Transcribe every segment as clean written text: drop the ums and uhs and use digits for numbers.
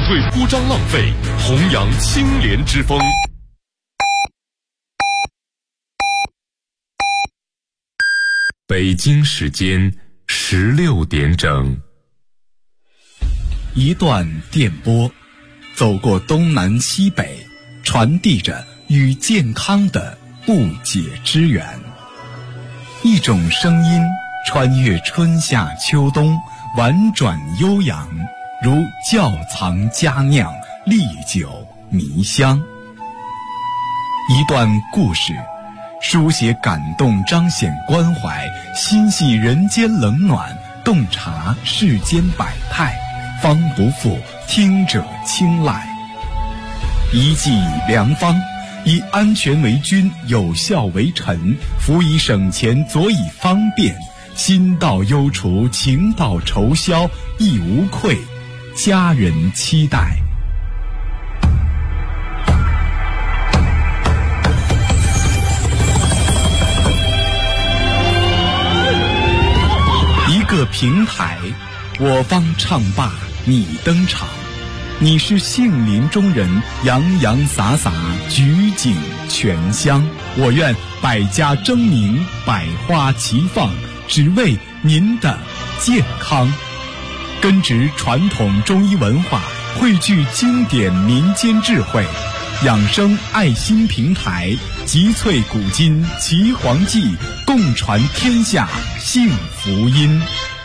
对铺张浪费，弘扬清廉之风。北京时间16点整。 一段电波，走过东南西北，传递着与健康的不解之缘。一种声音穿越春夏秋冬，婉转悠扬，如窖藏佳酿，历久弥香。一段故事，书写感动，彰显关怀，心系人间冷暖，洞察世间百态，方不负听者青睐。一剂良方，以安全为君，有效为臣，辅以省钱，佐以方便，心到忧除，情到愁消，亦无愧，家人期待。一个平台，我方唱罢你登场，你是杏林中人，洋洋洒洒，举景全香。我愿百家争鸣，百花齐放，只为您的健康。根植传统中医文化，汇聚经典民间智慧，养生爱心平台，集萃古今岐黄记，共传天下幸福音。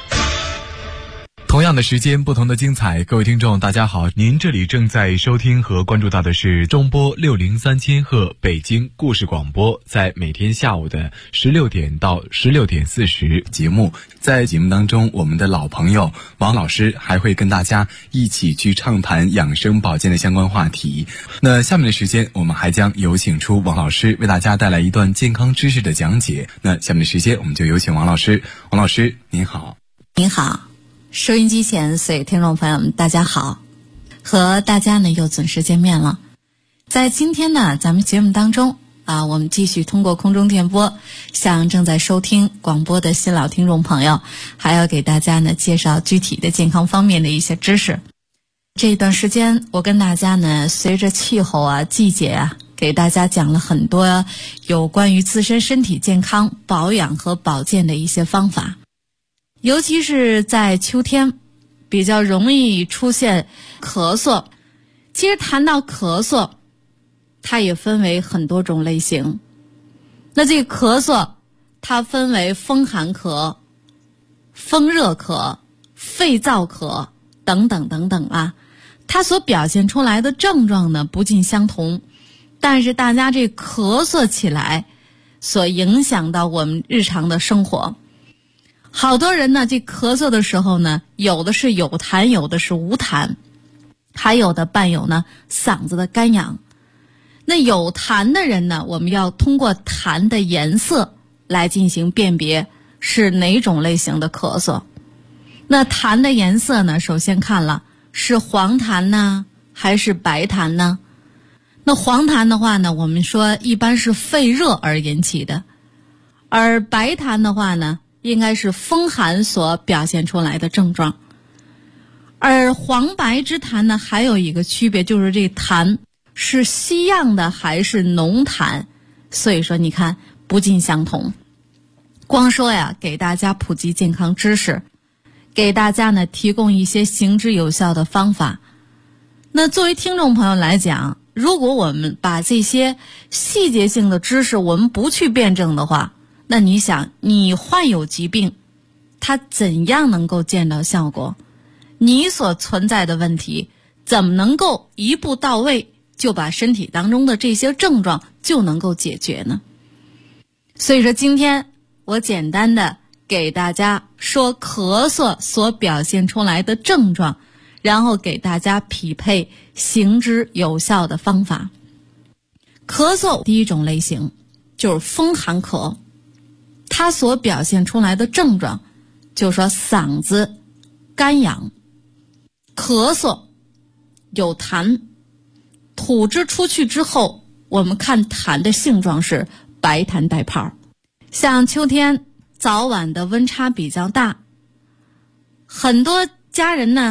同样的时间，不同的精彩。各位听众大家好，您这里正在收听和关注到的是中波603千赫北京故事广播，在每天下午的16点到16点40节目。在节目当中，我们的老朋友王老师还会跟大家一起去畅谈养生保健的相关话题。那下面的时间，我们还将有请出王老师为大家带来一段健康知识的讲解。那下面的时间，我们就有请王老师。王老师您好。 您好，收音机前所有听众朋友们大家好，和大家呢又准时见面了。在今天呢咱们节目当中我们继续通过空中电波向正在收听广播的新老听众朋友，还要给大家呢介绍具体的健康方面的一些知识。这一段时间我跟大家呢随着气候季节给大家讲了很多有关于自身身体健康保养和保健的一些方法。尤其是在秋天比较容易出现咳嗽。其实谈到咳嗽，它也分为很多种类型。那这个咳嗽它分为风寒咳、风热咳、肺燥咳等等等等它所表现出来的症状呢不尽相同，但是大家这咳嗽起来所影响到我们日常的生活。好多人呢这咳嗽的时候呢，有的是有痰，有的是无痰，还有的伴有呢嗓子的干痒。那有痰的人呢，我们要通过痰的颜色来进行辨别是哪种类型的咳嗽。那痰的颜色呢，首先看了是黄痰呢还是白痰呢？那黄痰的话呢，我们说一般是肺热而引起的，而白痰的话呢应该是风寒所表现出来的症状。而黄白之痰呢还有一个区别，就是这痰是稀样的还是浓痰，所以说你看不尽相同。光说给大家普及健康知识，给大家呢提供一些行之有效的方法。那作为听众朋友来讲，如果我们把这些细节性的知识我们不去辩证的话，那你想你患有疾病，它怎样能够见到效果？你所存在的问题怎么能够一步到位就把身体当中的这些症状就能够解决呢？所以说今天我简单的给大家说咳嗽所表现出来的症状，然后给大家匹配行之有效的方法。咳嗽第一种类型就是风寒咳，它所表现出来的症状就是说嗓子干痒、咳嗽、有痰，吐之出去之后，我们看痰的性状是白痰带泡。像秋天早晚的温差比较大，很多家人呢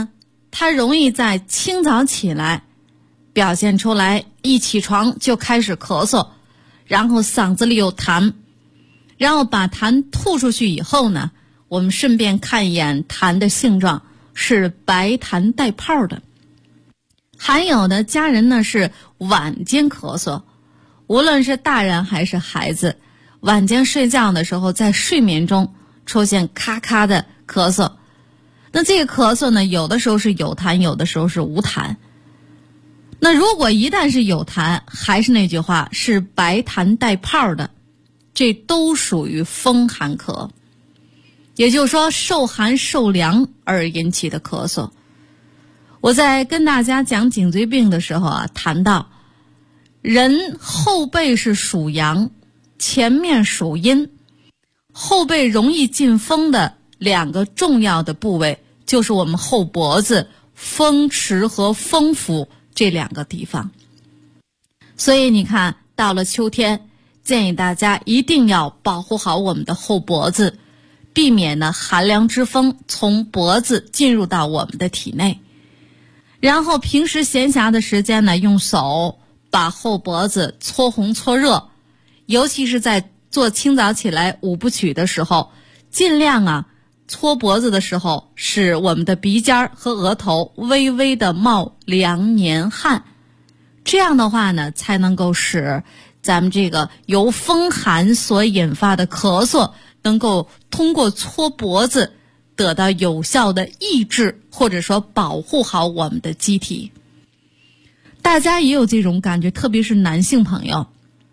它容易在清早起来表现出来，一起床就开始咳嗽，然后嗓子里有痰，然后把痰吐出去以后呢，我们顺便看一眼痰的性状，是白痰带泡的。还有的家人呢是晚间咳嗽，无论是大人还是孩子，晚间睡觉的时候在睡眠中出现咔咔的咳嗽，那这个咳嗽呢，有的时候是有痰，有的时候是无痰。那如果一旦是有痰，还是那句话，是白痰带泡的，这都属于风寒咳，也就是说受寒受凉而引起的咳嗽。我在跟大家讲颈椎病的时候啊，谈到人后背是属阳，前面属阴，后背容易进风的两个重要的部位就是我们后脖子、风池和风府这两个地方。所以你看，到了秋天，建议大家一定要保护好我们的后脖子，避免呢寒凉之风从脖子进入到我们的体内。然后平时闲暇的时间呢，用手把后脖子搓红搓热，尤其是在做清早起来五部曲的时候，尽量啊搓脖子的时候，使我们的鼻尖和额头微微的冒凉年汗，这样的话呢，才能够使咱们这个由风寒所引发的咳嗽能够通过搓脖子得到有效的抑制，或者说保护好我们的机体。大家也有这种感觉，特别是男性朋友，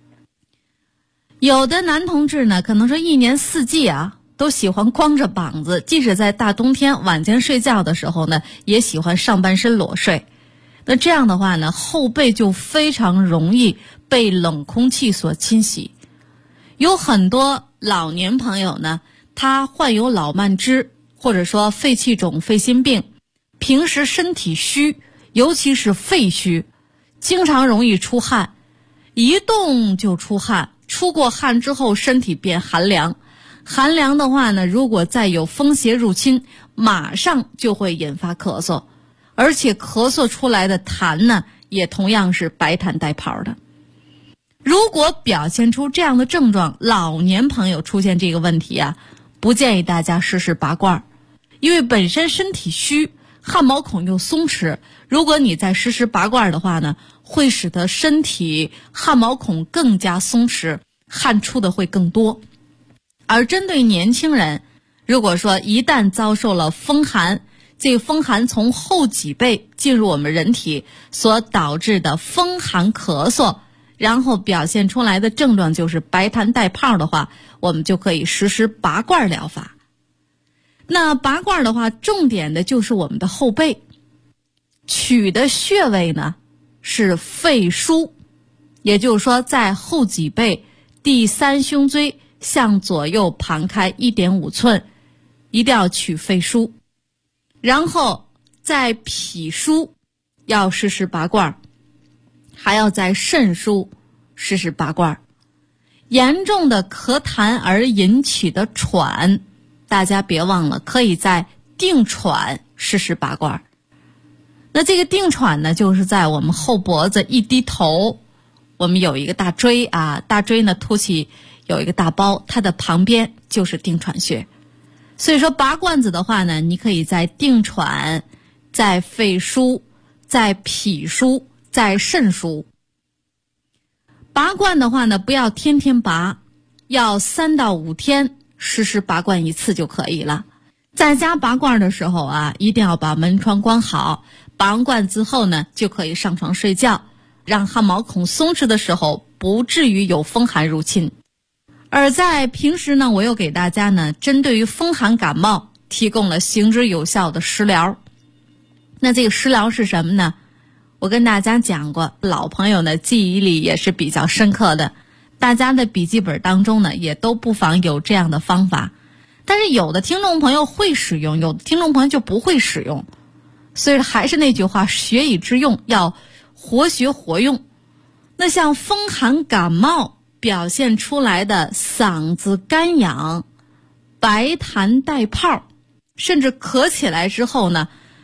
有的男同志呢，可能说一年四季啊都喜欢光着膀子，即使在大冬天晚间睡觉的时候呢，也喜欢上半身裸睡。那这样的话呢，后背就非常容易被冷空气所侵袭。有很多老年朋友呢，他患有老慢支，或者说肺气肿、肺心病，平时身体虚，尤其是肺虚，经常容易出汗，一动就出汗，出过汗之后身体变寒凉，寒凉的话呢，如果再有风邪入侵，马上就会引发咳嗽，而且咳嗽出来的痰呢，也同样是白痰带泡的。如果表现出这样的症状，老年朋友出现这个问题啊，不建议大家实施拔罐，因为本身身体虚，汗毛孔又松弛，如果你再实施拔罐的话呢，会使得身体汗毛孔更加松弛，汗出的会更多。而针对年轻人，如果说一旦遭受了风寒，这个风寒从后脊背进入我们人体所导致的风寒咳嗽，然后表现出来的症状就是白痰带泡的话，我们就可以实施拔罐疗法。那拔罐的话，重点的就是我们的后背，取的穴位呢是肺腧，也就是说在后脊背第三胸椎向左右盘开 1.5 寸，一定要取肺腧。然后在脾腧要实施拔罐，还要在肾腧实施拔罐。严重的咳痰而引起的喘，大家别忘了可以在定喘实施拔罐。那这个定喘呢，就是在我们后脖子一低头，我们有一个大椎啊，大椎呢凸起有一个大包，它的旁边就是定喘穴。所以说拔罐子的话呢，你可以在定喘、在肺腧、在脾腧、在肾腧。拔罐的话呢，不要天天拔，要3到5天实施拔罐一次就可以了。在家拔罐的时候啊，一定要把门窗关好，拔完罐之后呢，就可以上床睡觉，让汗毛孔松弛的时候不至于有风寒入侵。而在平时呢，我又给大家呢，针对于风寒感冒提供了行之有效的食疗。那这个食疗是什么呢？我跟大家讲过，老朋友呢记忆力也是比较深刻的，大家的笔记本当中呢也都不妨有这样的方法。但是有的听众朋友会使用，有的听众朋友就不会使用，所以还是那句话，学以致用，要活学活用。那像风寒感冒表现出来的嗓子干痒、白痰带泡，甚至咳起来之后呢，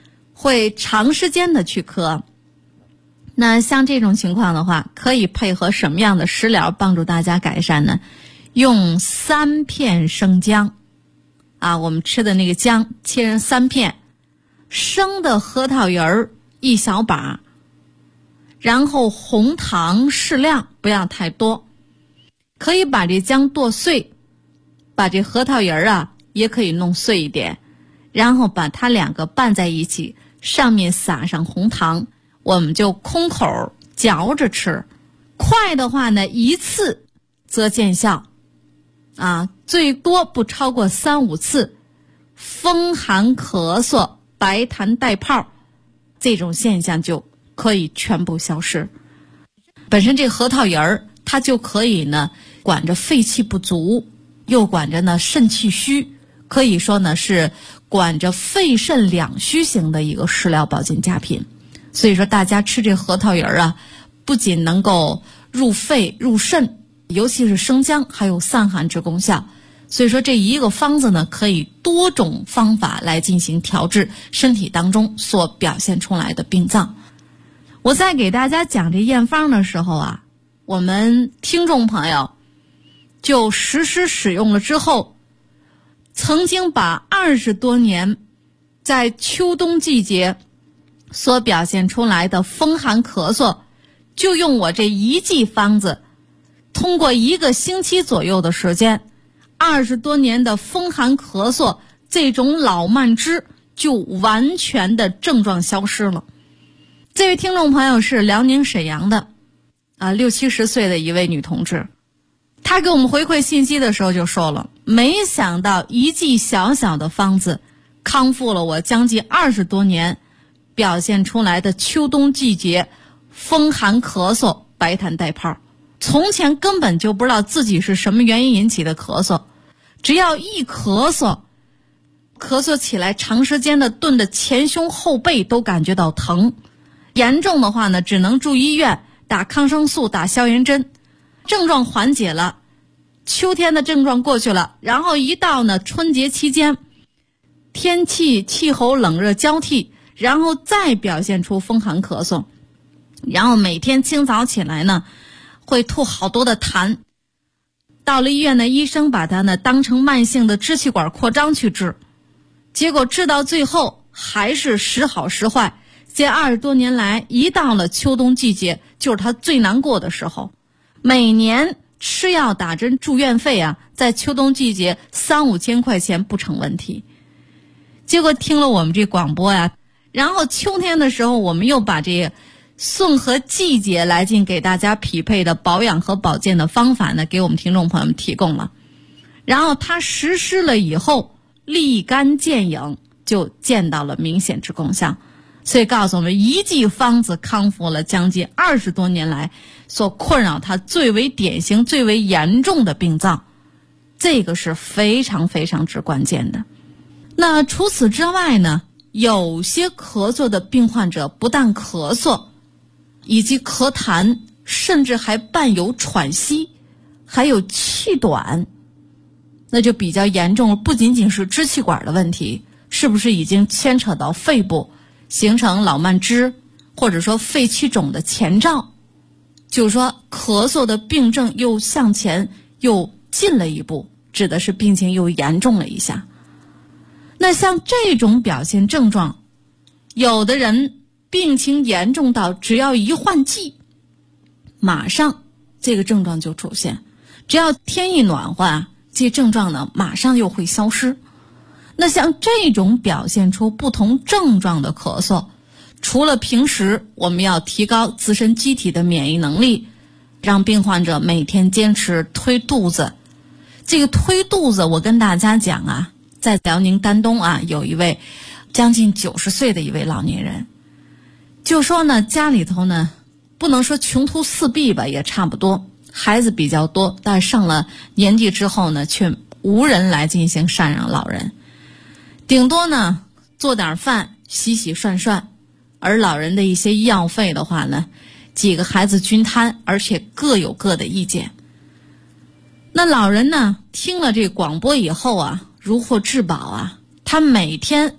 会长时间的去咳。那像这种情况的话，可以配合什么样的食疗帮助大家改善呢？用3片生姜啊，我们吃的那个姜切成3片，生的核桃仁儿1小把，然后红糖适量，不要太多。可以把这姜剁碎，把这核桃仁儿啊也可以弄碎一点，然后把它2个拌在一起，上面撒上红糖，我们就空口嚼着吃。快的话呢1次则见效啊，最多不超过3、5次，风寒咳嗽、白痰带泡这种现象就可以全部消失。本身这核桃仁儿它就可以呢管着肺气不足，又管着呢肾气虚，可以说呢是管着肺肾两虚型的一个食疗保健佳品。所以说大家吃这核桃仁儿啊，不仅能够入肺入肾，尤其是生姜还有散寒之功效。所以说这一个方子呢，可以多种方法来进行调治身体当中所表现出来的病脏。我在给大家讲这验方的时候啊，我们听众朋友就实施使用了之后，曾经把20多年在秋冬季节所表现出来的风寒咳嗽，就用我这一剂方子，通过1个星期左右的时间，20多年的风寒咳嗽这种老慢支就完全的症状消失了。这位听众朋友是辽宁沈阳的60、70岁的一位女同志，她给我们回馈信息的时候就说了，没想到一剂小小的方子康复了我将近20多年表现出来的秋冬季节风寒咳嗽、白痰带泡。从前根本就不知道自己是什么原因引起的咳嗽，只要一咳嗽起来长时间的顿的前胸后背都感觉到疼，严重的话呢只能住医院打抗生素打消炎针，症状缓解了，秋天的症状过去了，然后一到呢春节期间天气气候冷热交替，然后再表现出风寒咳嗽，然后每天清早起来呢会吐好多的痰，到了医院的医生把它呢当成慢性的支气管扩张去治，结果治到最后还是时好时坏。这20多年来，一到了秋冬季节就是他最难过的时候，每年吃药打针住院费啊，在秋冬季节3、5千块钱不成问题。结果听了我们这广播呀，然后秋天的时候我们又把这顺合季节来进给大家匹配的保养和保健的方法呢，给我们听众朋友们提供了。然后他实施了以后，立竿见影，就见到了明显之功效。所以告诉我们，一剂方子康复了将近20多年来所困扰他最为典型、最为严重的病脏，这个是非常非常之关键的。那除此之外呢，有些咳嗽的病患者不但咳嗽，以及咳痰，甚至还伴有喘息，还有气短，那就比较严重了。不仅仅是支气管的问题，是不是已经牵扯到肺部，形成老慢支，或者说肺气肿的前兆，就是说咳嗽的病症又向前又进了一步，指的是病情又严重了一下。那像这种表现症状，有的人病情严重到只要一换季，马上这个症状就出现，只要天一暖和啊，这症状呢马上又会消失。那像这种表现出不同症状的咳嗽，除了平时我们要提高自身机体的免疫能力，让病患者每天坚持推肚子。这个推肚子我跟大家讲啊，在辽宁丹东啊，有一位将近90岁的一位老年人，就说呢家里头呢不能说穷途四壁吧，也差不多，孩子比较多，但是上了年纪之后呢却无人来进行赡养老人，顶多呢做点饭洗洗涮涮，而老人的一些医药费的话呢，几个孩子均摊，而且各有各的意见。那老人呢听了这广播以后啊，如获至宝啊，他每天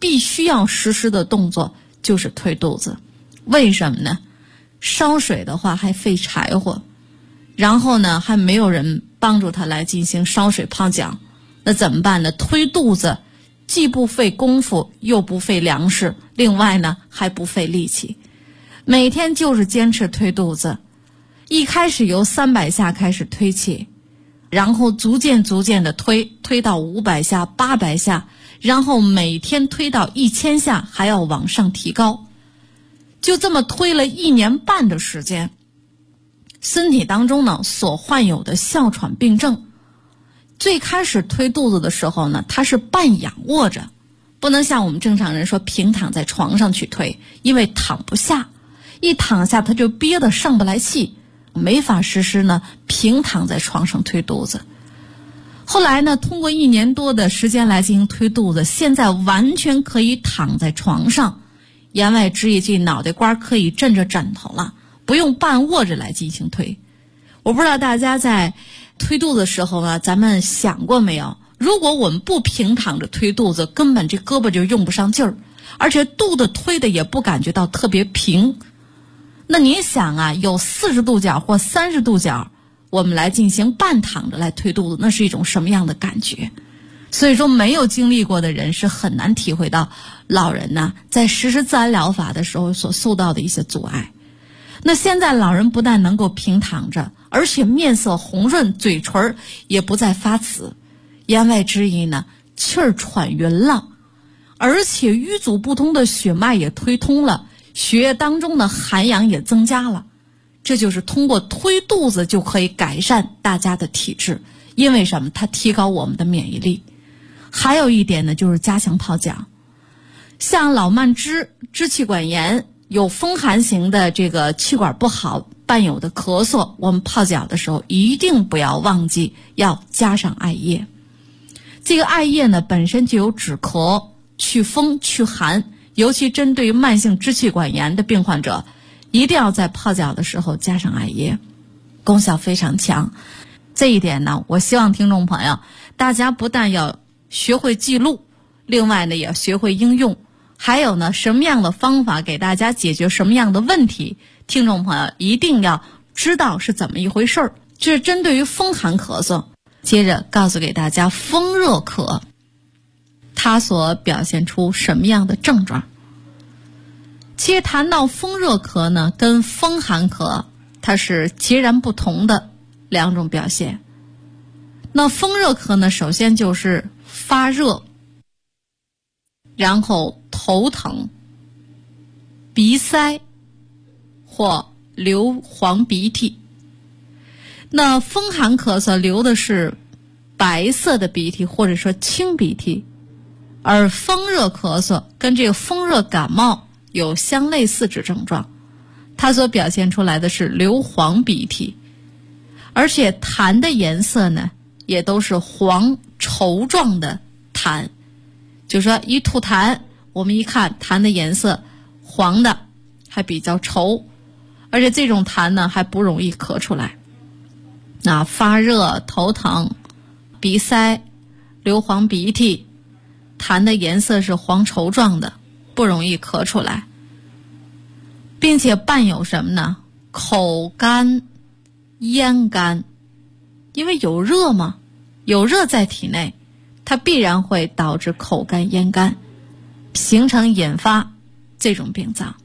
必须要实施的动作就是推肚子。为什么呢？烧水的话还费柴火，然后呢还没有人帮助他来进行烧水泡脚，那怎么办呢？推肚子既不费功夫又不费粮食，另外呢还不费力气。每天就是坚持推肚子，一开始由300下开始推起，然后逐渐的推到500下、800下，然后每天推到1000下，还要往上提高。就这么推了1年半的时间，身体当中呢所患有的哮喘病症，最开始推肚子的时候呢，他是半仰卧着，不能像我们正常人说平躺在床上去推，因为躺不下，一躺下他就憋得上不来气，没法实施呢平躺在床上推肚子。后来呢，通过1年多的时间来进行推肚子，现在完全可以躺在床上，言外之意这脑袋瓜可以枕着枕头了，不用半卧着来进行推。我不知道大家在推肚子的时候呢，咱们想过没有，如果我们不平躺着推肚子，根本这胳膊就用不上劲儿，而且肚子推的也不感觉到特别平。那你想啊，有40度角或30度角，我们来进行半躺着来推肚子，那是一种什么样的感觉？所以说没有经历过的人是很难体会到老人呢在实施自然疗法的时候所受到的一些阻碍。那现在老人不但能够平躺着，而且面色红润，嘴唇也不再发紫，言外之意呢，气儿喘匀了，而且瘀阻不通的血脉也推通了，血液当中的含氧也增加了。这就是通过推肚子就可以改善大家的体质，因为什么？它提高我们的免疫力。还有一点呢，就是加强泡脚。像老慢支、支气管炎、有风寒型的这个气管不好伴有的咳嗽，我们泡脚的时候一定不要忘记要加上艾叶。这个艾叶呢本身就有止咳、祛风、祛寒，尤其针对慢性支气管炎的病患者，一定要在泡脚的时候加上艾叶，功效非常强。这一点呢，我希望听众朋友大家不但要学会记录，另外呢也要学会应用，还有呢什么样的方法给大家解决什么样的问题，听众朋友一定要知道是怎么一回事儿。这是针对于风寒咳嗽。接着告诉给大家风热咳它所表现出什么样的症状。其实谈到风热咳呢，跟风寒咳它是截然不同的两种表现。那风热咳呢，首先就是发热，然后头疼、鼻塞或流黄鼻涕。那风寒咳嗽流的是白色的鼻涕或者说清鼻涕，而风热咳嗽跟这个风热感冒有相类似之症状，它所表现出来的是流黄鼻涕，而且痰的颜色呢也都是黄稠状的痰，就是说一吐痰，我们一看痰的颜色黄的，还比较稠，而且这种痰呢还不容易咳出来。那发热、头疼、鼻塞、流黄鼻涕，痰的颜色是黄稠状的，不容易咳出来，并且伴有什么呢？口干、咽干，因为有热嘛，有热在体内，它必然会导致口干咽干，形成引发这种病灶。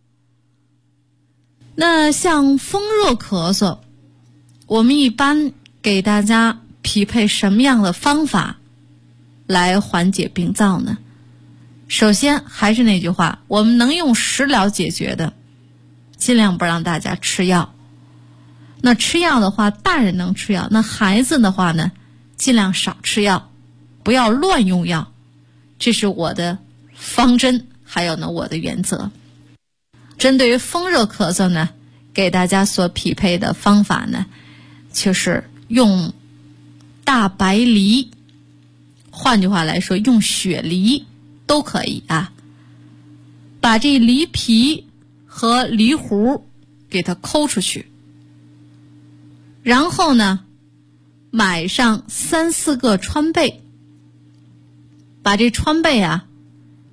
那像风热咳嗽，我们一般给大家匹配什么样的方法来缓解病灶呢？首先还是那句话，我们能用食疗解决的，尽量不让大家吃药。那吃药的话，大人能吃药，那孩子的话呢，尽量少吃药，不要乱用药，这是我的方针，还有呢我的原则。针对于风热咳嗽呢，给大家所匹配的方法呢，就是用大白梨，换句话来说用雪梨都可以啊。把这梨皮和梨核给它抠出去，然后呢买上3-4个川贝，把这川贝啊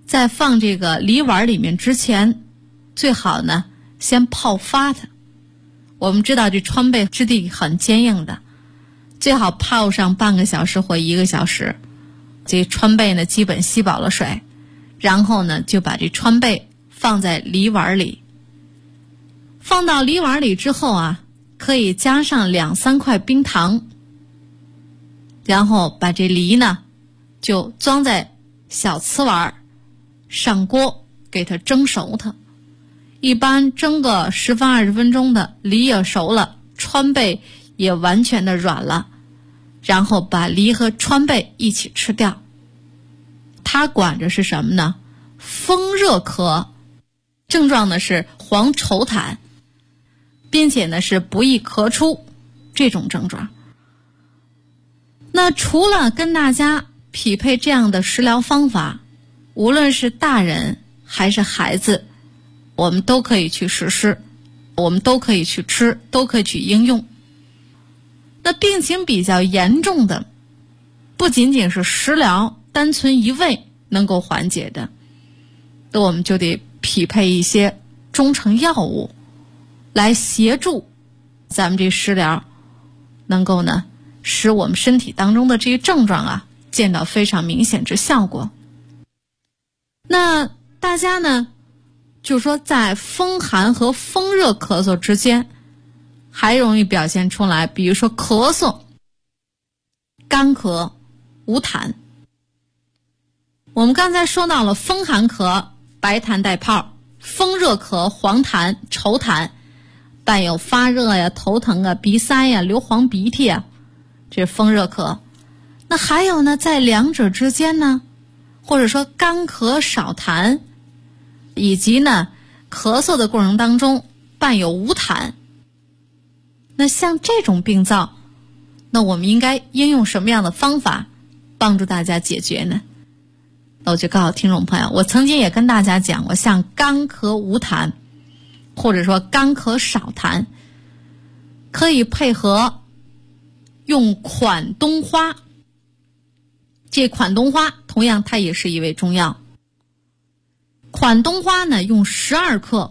在放这个梨丸里面之前，最好呢先泡发它。我们知道这川贝质地很坚硬的，最好泡上半个小时或1个小时，这川贝呢基本吸饱了水，然后呢就把这川贝放在梨丸里。放到梨丸里之后啊，可以加上2-3块冰糖，然后把这梨呢就装在小瓷碗，上锅给它蒸熟它。一般蒸个10分20分钟的，梨也熟了，川贝也完全的软了，然后把梨和川贝一起吃掉。它管着是什么呢？风热咳，症状呢是黄稠痰，并且呢是不易咳出这种症状。那除了跟大家匹配这样的食疗方法，无论是大人还是孩子，我们都可以去实施，我们都可以去吃，都可以去应用。那病情比较严重的，不仅仅是食疗单纯一味能够缓解的，那我们就得匹配一些中成药物来协助咱们这食疗能够呢使我们身体当中的这些症状啊见到非常明显之效果。那大家呢就是说在风寒和风热咳嗽之间还容易表现出来，比如说咳嗽、干咳、无痰。我们刚才说到了风寒咳白痰带泡，风热咳黄痰稠痰，伴有发热呀、头疼啊、鼻塞呀、流黄鼻涕啊，这是风热咳。那还有呢，在两者之间呢，或者说干咳少痰，以及呢咳嗽的过程当中伴有无痰，那像这种病灶，那我们应该应用什么样的方法帮助大家解决呢？那我就告诉听众朋友，我曾经也跟大家讲过，像干咳无痰或者说干咳少痰，可以配合用款冬花。这款冬花同样它也是一味中药，款冬花呢用12克，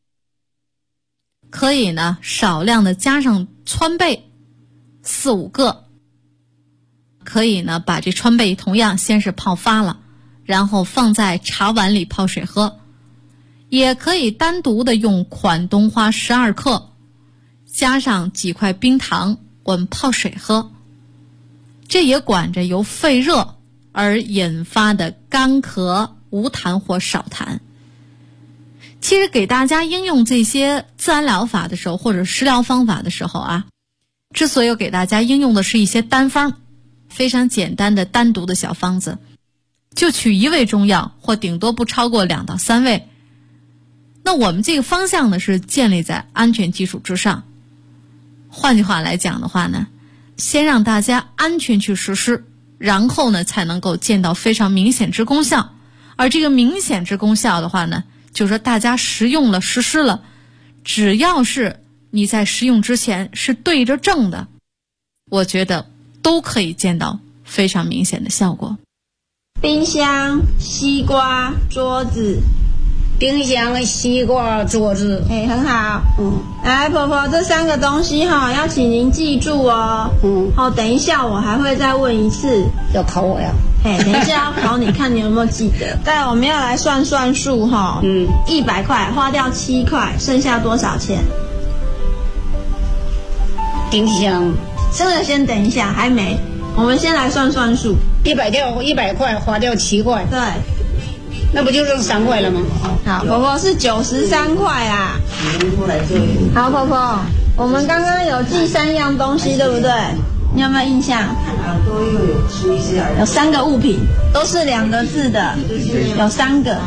可以呢少量的加上川贝4-5个，可以呢把这川贝同样先是泡发了，然后放在茶碗里泡水喝。也可以单独的用款冬花12克，加上几块冰糖，我们泡水喝。这也管着由肺热而引发的干咳、无痰或少痰。其实给大家应用这些自然疗法的时候，或者食疗方法的时候啊，之所以给大家应用的是一些单方，非常简单的单独的小方子，就取一味中药，或顶多不超过2到3味。那我们这个方向呢是建立在安全基础之上。换句话来讲的话呢，先让大家安全去实施，然后呢才能够见到非常明显之功效。而这个明显之功效的话呢，就是说大家实用了实施了，只要是你在食用之前是对着症的，我觉得都可以见到非常明显的效果。 冰箱、西瓜、桌子。 冰箱、西瓜、桌子， 很好。来，婆婆，这3个东西哈，要请您记住哦。等一下我还会再问一次。 要考我呀？ 等一下要考你，看你有没有记得。对，我们要来算数哈。100块花掉7块，剩下多少钱？ 冰箱。 这个先等一下，还没。我们先来算数。 100块花掉7块。 对。 那不就剩3块了吗？ 好，婆婆是93块啊。好，婆婆，我们刚刚有记3样东西，对不对？你有没有印象？有3个物品，都是2个字的，有3个。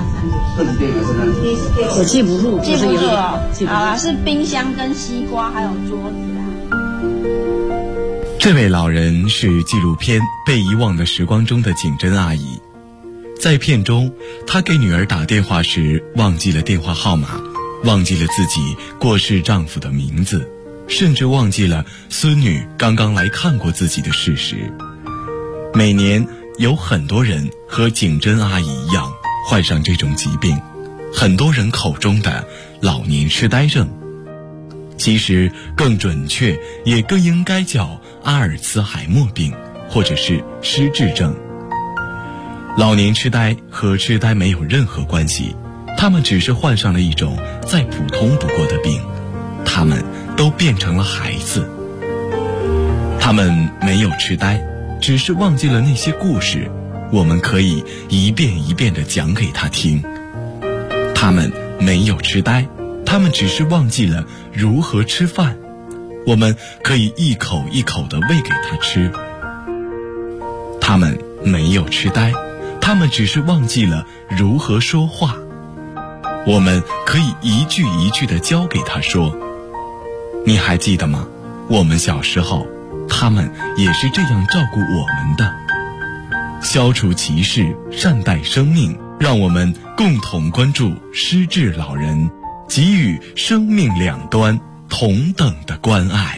我记不住， 记不住哦。好啦，是冰箱跟西瓜还有桌子啊。 这位老人是纪录片《被遗忘的时光》中的景珍阿姨。在片中，她给女儿打电话时忘记了电话号码，忘记了自己过世丈夫的名字，甚至忘记了孙女刚刚来看过自己的事实。每年有很多人和景珍阿姨一样患上这种疾病，很多人口中的老年痴呆症，其实更准确也更应该叫阿尔茨海默病或者是失智症。老年痴呆和痴呆没有任何关系，他们只是患上了一种再普通不过的病，他们都变成了孩子。他们没有痴呆，只是忘记了那些故事，我们可以一遍一遍地讲给他听。他们没有痴呆，他们只是忘记了如何吃饭，我们可以一口一口地喂给他吃。他们没有痴呆，他们只是忘记了如何说话，我们可以一句一句地教给他说。你还记得吗？我们小时候，他们也是这样照顾我们的。消除歧视，善待生命，让我们共同关注失智老人，给予生命两端同等的关爱。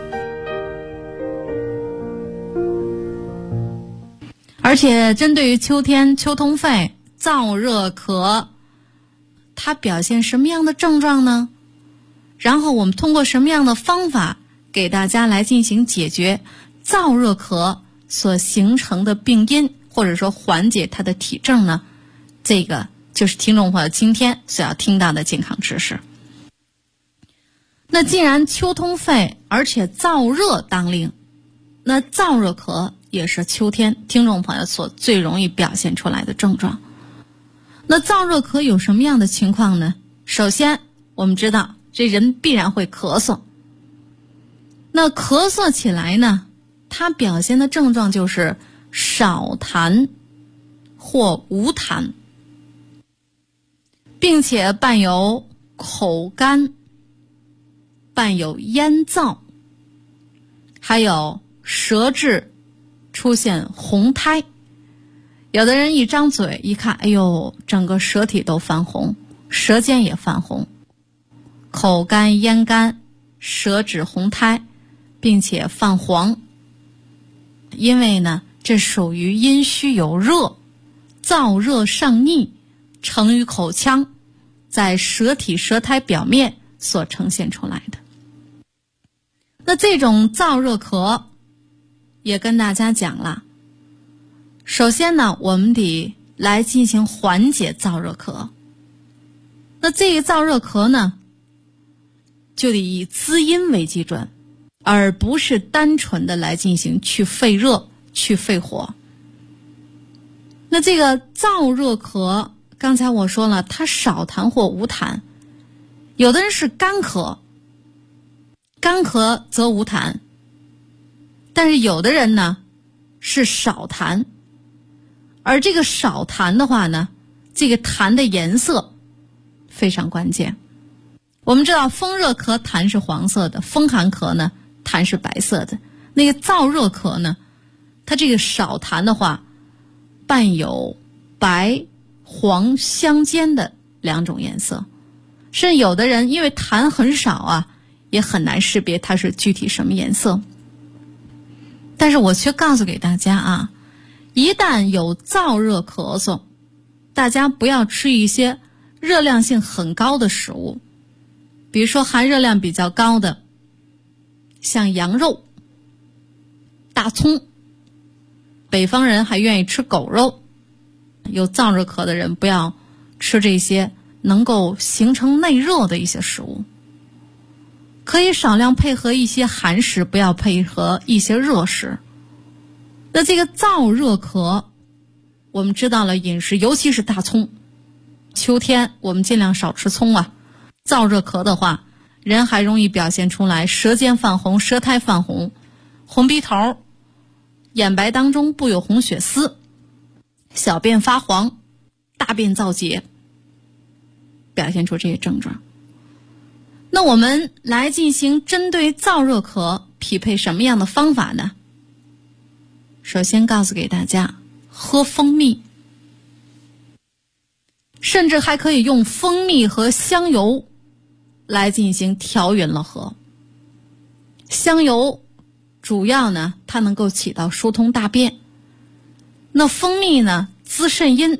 而且针对于秋天秋通肺、燥热咳，它表现什么样的症状呢？然后我们通过什么样的方法给大家来进行解决燥热咳所形成的病因，或者说缓解它的体症呢？这个就是听众朋友今天所要听到的健康知识。那既然秋通肺，而且燥热当令，那燥热咳也是秋天听众朋友所最容易表现出来的症状。那燥热咳有什么样的情况呢？首先我们知道这人必然会咳嗽，那咳嗽起来呢，它表现的症状就是少痰或无痰，并且伴有口干，伴有咽燥，还有舌质出现红苔。有的人一张嘴一看，哎呦，整个舌体都泛红，舌尖也泛红，口干咽干，舌质红苔，并且泛黄。因为呢，这属于阴虚有热，燥热上逆，成于口腔，在舌体舌苔表面所呈现出来的。那这种燥热咳也跟大家讲了，首先呢，我们得来进行缓解燥热咳。那这个燥热咳呢，就得以滋阴为基准，而不是单纯的来进行去肺热、去肺火。那这个燥热咳，刚才我说了，它少痰或无痰。有的人是干咳，干咳则无痰，但是有的人呢是少痰。而这个少痰的话呢，这个痰的颜色非常关键。我们知道风热咳痰是黄色的，风寒咳呢痰是白色的。那个燥热咳呢，它这个少痰的话，伴有白黄相间的两种颜色，甚至有的人因为痰很少啊，也很难识别它是具体什么颜色。但是我却告诉给大家啊，一旦有燥热咳嗽，大家不要吃一些热量性很高的食物，比如说含热量比较高的，像羊肉、大葱，北方人还愿意吃狗肉。有燥热咳的人不要吃这些能够形成内热的一些食物，可以少量配合一些寒食，不要配合一些热食。那这个燥热咳，我们知道了饮食，尤其是大葱，秋天我们尽量少吃葱啊。燥热咳的话，人还容易表现出来舌尖泛红、舌苔泛红、红鼻头、眼白当中布有红血丝、小便发黄、大便燥结，表现出这些症状。那我们来进行针对燥热咳匹配什么样的方法呢？首先告诉给大家，喝蜂蜜，甚至还可以用蜂蜜和香油来进行调匀了喝。香油主要呢，它能够起到疏通大便，那蜂蜜呢滋肾阴，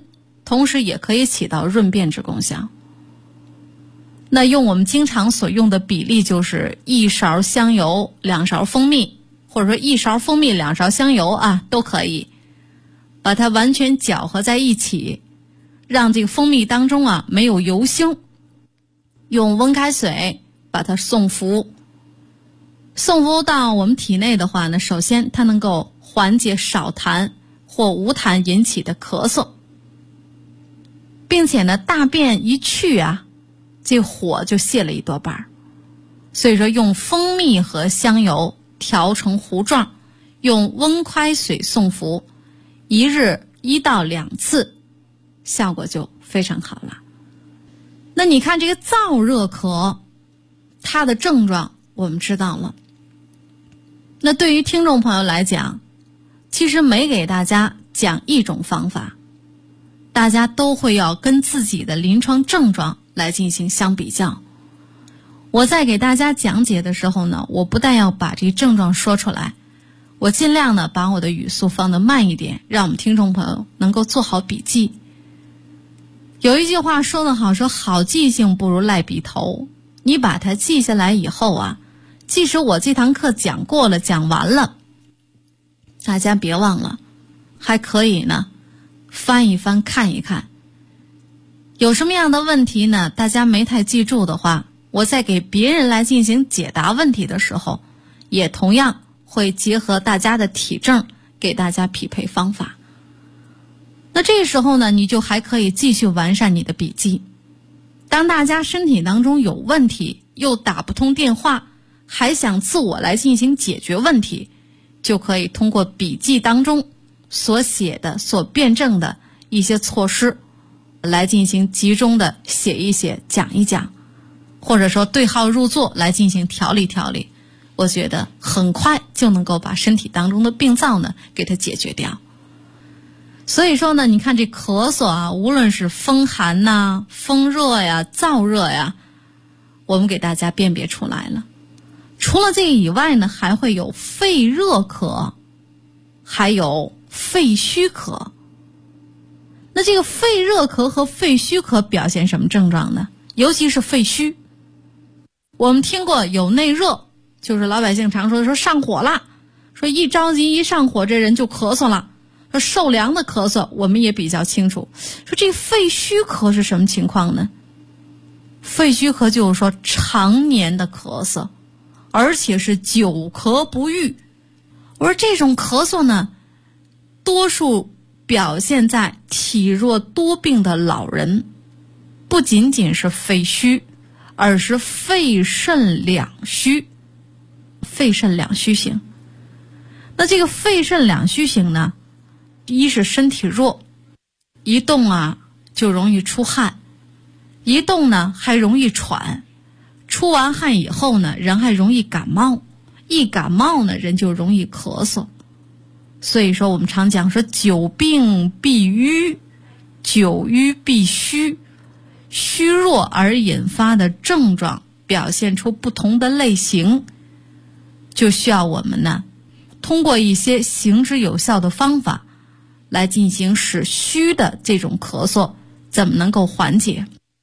同时也可以起到润便之功效。那用我们经常所用的比例就是1勺香油2勺蜂蜜，或者说1勺蜂蜜2勺香油啊，都可以把它完全搅和在一起，让这个蜂蜜当中啊没有油腥，用温开水把它送服到我们体内的话呢，首先它能够缓解少痰或无痰引起的咳嗽，并且呢大便一去啊，这火就泄了一多半。所以说用蜂蜜和香油调成糊状，用温开水送服，1日1到2次，效果就非常好了。那你看这个燥热咳，它的症状我们知道了。那对于听众朋友来讲，其实每给大家讲一种方法，大家都会要跟自己的临床症状来进行相比较。我在给大家讲解的时候呢，我不但要把这症状说出来，我尽量呢把我的语速放得慢一点，让我们听众朋友能够做好笔记。有一句话说得好，说好记性不如赖笔头。你把它记下来以后啊，即使我这堂课讲过了讲完了，大家别忘了还可以呢翻一翻看一看，有什么样的问题呢大家没太记住的话，我在给别人来进行解答问题的时候，也同样会结合大家的体证给大家匹配方法。那这时候呢，你就还可以继续完善你的笔记。当大家身体当中有问题又打不通电话，还想自我来进行解决问题，就可以通过笔记当中所写的所辩证的一些措施来进行集中的写一写讲一讲，或者说对号入座来进行调理调理，我觉得很快就能够把身体当中的病灶呢给它解决掉。所以说呢，你看这咳嗽啊，无论是风寒呐、风热呀、燥热呀，我们给大家辨别出来了。除了这个以外呢，还会有肺热咳，还有肺虚咳。那这个肺热咳和肺虚咳表现什么症状呢？尤其是肺虚，我们听过有内热，就是老百姓常说上火了，说一着急一上火这人就咳嗽了。说受凉的咳嗽我们也比较清楚。说这肺虚咳是什么情况呢？肺虚咳就是说常年的咳嗽，而且是久咳不愈。我说这种咳嗽呢，多数表现在体弱多病的老人，不仅仅是肺虚，而是肺肾两虚。肺肾两虚型。那这个肺肾两虚型呢，一是身体弱，一动啊就容易出汗，一动呢还容易喘，出完汗以后呢人还容易感冒，一感冒呢人就容易咳嗽。所以说我们常讲说久病必瘀，久瘀必虚，虚弱而引发的症状表现出不同的类型，就需要我们呢通过一些行之有效的方法来进行使虚的这种咳嗽怎么能够缓解。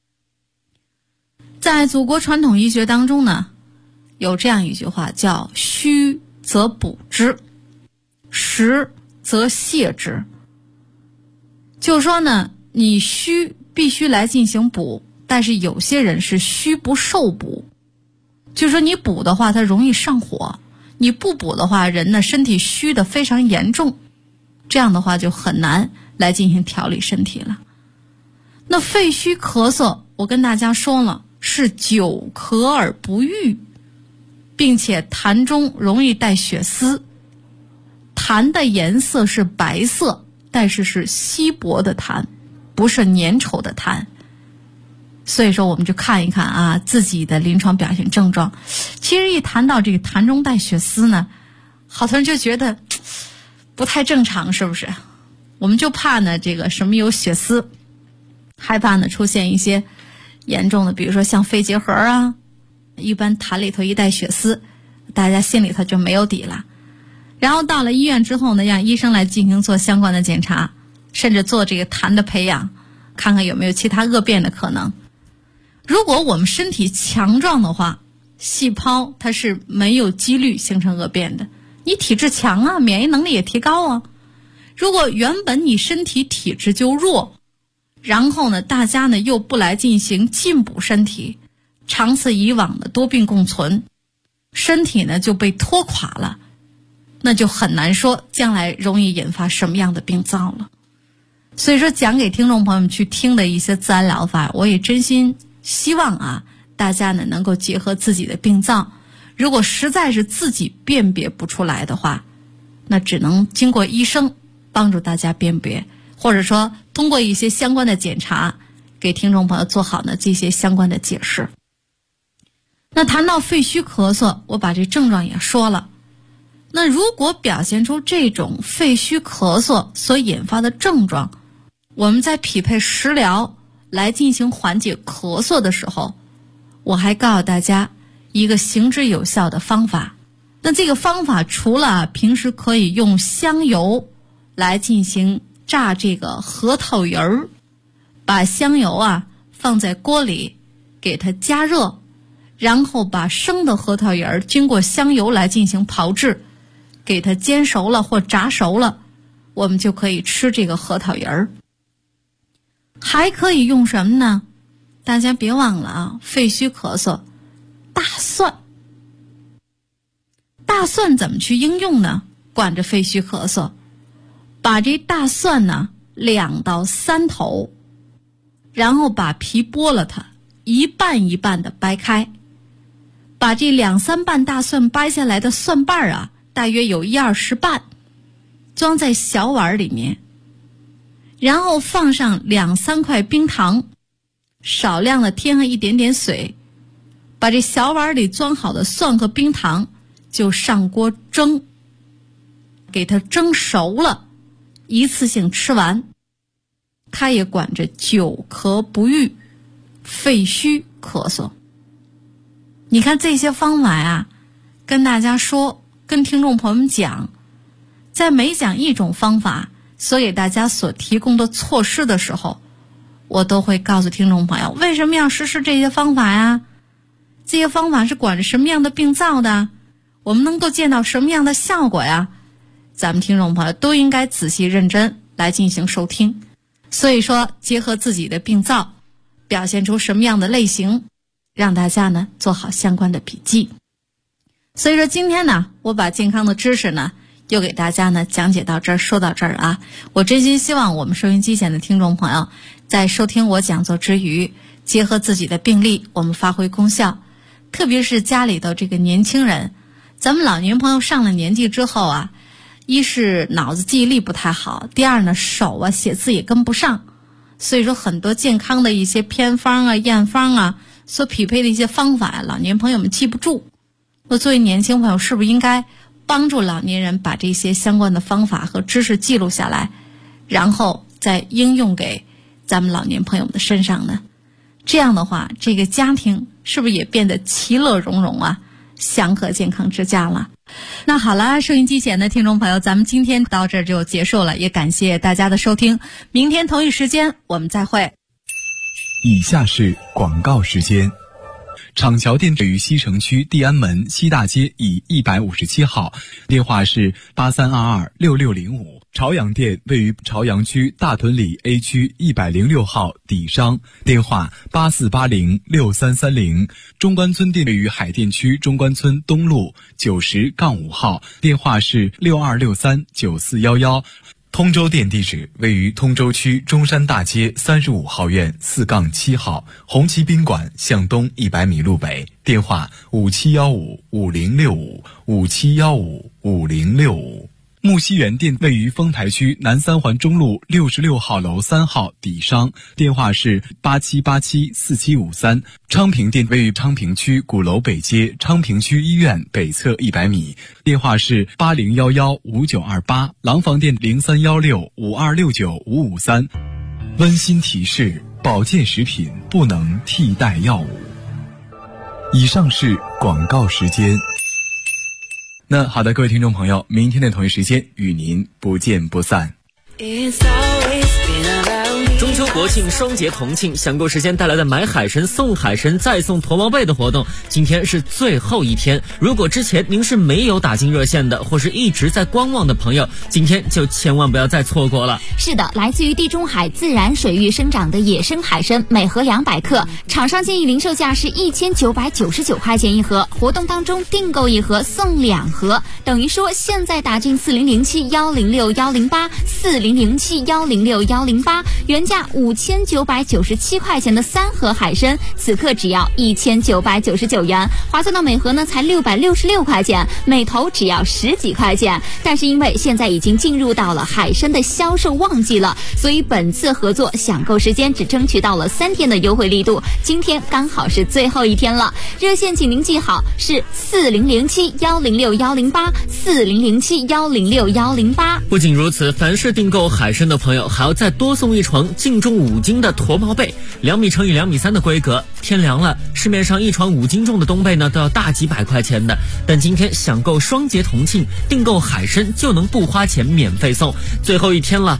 在祖国传统医学当中呢，有这样一句话叫虚则补之，实则泻之。就是说呢，你虚必须来进行补，但是有些人是虚不受补，就是说你补的话它容易上火，你不补的话人呢身体虚的非常严重，这样的话就很难来进行调理身体了。那肺虚咳嗽我跟大家说了，是久咳而不愈，并且痰中容易带血丝，痰的颜色是白色，但是是稀薄的痰，不是粘稠的痰。所以说我们就看一看啊自己的临床表现症状。其实一谈到这个痰中带血丝呢，好多人就觉得不太正常，是不是？我们就怕呢这个什么有血丝，害怕呢出现一些严重的，比如说像肺结核啊，一般痰里头一带血丝，大家心里头就没有底了。然后到了医院之后呢，让医生来进行做相关的检查，甚至做这个痰的培养看看有没有其他恶变的可能。如果我们身体强壮的话，细胞它是没有几率形成恶变的。你体质强啊，免疫能力也提高啊。如果原本你身体体质就弱，然后呢，大家呢又不来进行进补身体，长此以往的多病共存，身体呢就被拖垮了，那就很难说将来容易引发什么样的病灶了。所以说讲给听众朋友们去听的一些自然疗法，我也真心希望啊，大家呢能够结合自己的病灶，如果实在是自己辨别不出来的话，那只能经过医生帮助大家辨别，或者说通过一些相关的检查，给听众朋友做好呢这些相关的解释。那谈到肺虚咳嗽，我把这症状也说了。那如果表现出这种肺虚咳嗽所引发的症状，我们在匹配食疗来进行缓解咳嗽的时候，我还告诉大家一个行之有效的方法。那这个方法除了平时可以用香油来进行炸这个核桃仁儿，把香油啊放在锅里给它加热，然后把生的核桃仁儿经过香油来进行炮制，给它煎熟了或炸熟了，我们就可以吃这个核桃仁儿。还可以用什么呢？大家别忘了啊，肺虚咳嗽，大蒜。大蒜怎么去应用呢？管着肺虚咳嗽，把这大蒜呢2到3头，然后把皮剥了它，一半一半的掰开，把这2-3瓣大蒜掰下来的蒜瓣啊，大约有1-20瓣，装在小碗里面，然后放上2-3块冰糖，少量的添上一点点水，把这小碗里装好的蒜和冰糖就上锅蒸，给它蒸熟了，一次性吃完。它也管着久咳不愈、肺虚咳嗽。你看这些方法啊，跟大家说，跟听众朋友们讲，在每讲一种方法所给大家所提供的措施的时候，我都会告诉听众朋友为什么要实施这些方法呀？这些方法是管着什么样的病灶的？我们能够见到什么样的效果呀？咱们听众朋友都应该仔细认真来进行收听。所以说，结合自己的病灶，表现出什么样的类型，让大家呢做好相关的笔记。所以说今天呢，我把健康的知识呢又给大家呢讲解到这儿，说到这儿啊。我真心希望我们收音机前的听众朋友在收听我讲座之余，结合自己的病例，我们发挥功效。特别是家里的这个年轻人，咱们老年朋友上了年纪之后啊，一是脑子记忆力不太好，第二呢手啊写字也跟不上，所以说很多健康的一些偏方啊、验方啊所匹配的一些方法，老年朋友们记不住。那作为年轻朋友，是不是应该帮助老年人把这些相关的方法和知识记录下来，然后再应用给咱们老年朋友们的身上呢？这样的话，这个家庭是不是也变得其乐融融啊，祥和健康之家了？那好了，收音机前的听众朋友，咱们今天到这儿就结束了，也感谢大家的收听。明天同一时间我们再会。 以下是广告时间。厂桥店位于西城区地安门西大街以157号，电话是83226605。朝阳店位于朝阳区大屯里 A 区106号底商，电话84806330。中关村店位于海淀区中关村东路90-5号，电话是62639411。通州店地址位于通州区中山大街35号院4-7号，红旗宾馆向东100米路北，电话57155065，57155065。木樨园店位于丰台区南三环中路66号楼3号底商，电话是87874753。昌平店位于昌平区鼓楼北街昌平区医院北侧100米，电话是80115928。廊坊店031652695553。温馨提示：保健食品不能替代药物。以上是广告时间。那好的，各位听众朋友，明天的同一时间与您不见不散。It's always been about me. 中秋国庆双节同庆，享购时间带来的买海参送海参再送驼毛被的活动，今天是最后一天。如果之前您是没有打进热线的，或是一直在观望的朋友，今天就千万不要再错过了。 是的，来自于地中海自然水域生长的野生海参，每盒200克，厂商建议零售价是1999块钱一盒。活动当中订购一盒送2盒，等于说现在打进40071061084007106108，原价5997块钱的3盒海参，此刻只要1999元，划算到每盒呢才666块钱，每头只要10几块钱。但是因为现在已经进入到了海参的销售旺季了，所以本次合作享购时间只争取到了3天的优惠力度，今天刚好是最后一天了。热线请您记好，是40071061084007106108。 不仅如此，凡是订购海参的朋友还要再多送一床净重5斤的驼毛被，2米乘以2米3的规格。天凉了，市面上一床5斤重的冬被呢都要大几百块钱的，但今天享购双节同庆，订购海参就能不花钱免费送。最后一天了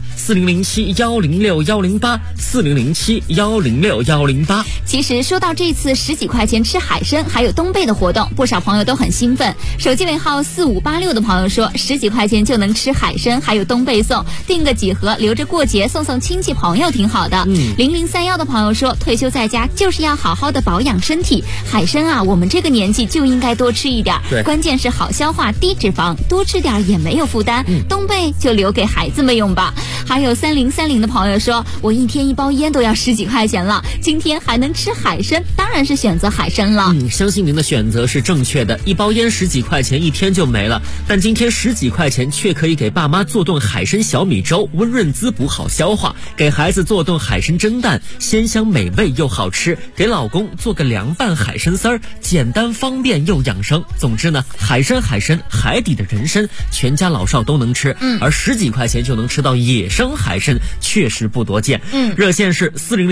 ，40071061084007106108。 其实说到这次10几块钱吃海参还有冬被的活动，不少朋友都很兴奋。手机尾号4586的朋友说，10几块钱就能吃海参还有冬被送，订个几盒留着过节送送亲戚朋友挺好的。0031的朋友说，退休在家就是要好好的保养身体，海参啊我们这个年纪就应该多吃一点，关键是好消化低脂肪，多吃点也没有负担。冬被就留给孩子们用吧。还有3030的朋友说，我一天1包烟都要10几块钱了，今天还能吃海参，当然是选择海参了。 相信您的选择是正确的，1包烟10几块钱一天就没了，但今天10几块钱却可以给爸妈做顿海参小米粥，温润滋补好消化，给孩子做顿海参蒸蛋，鲜香美味又好吃，给老公做个凉拌海参丝儿，简单方便又养生。总之呢，海参海底的人参，全家老少都能吃，而10几块钱就能吃到野生海参，确实不多见。热线是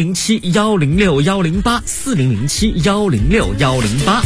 40071061084007106108。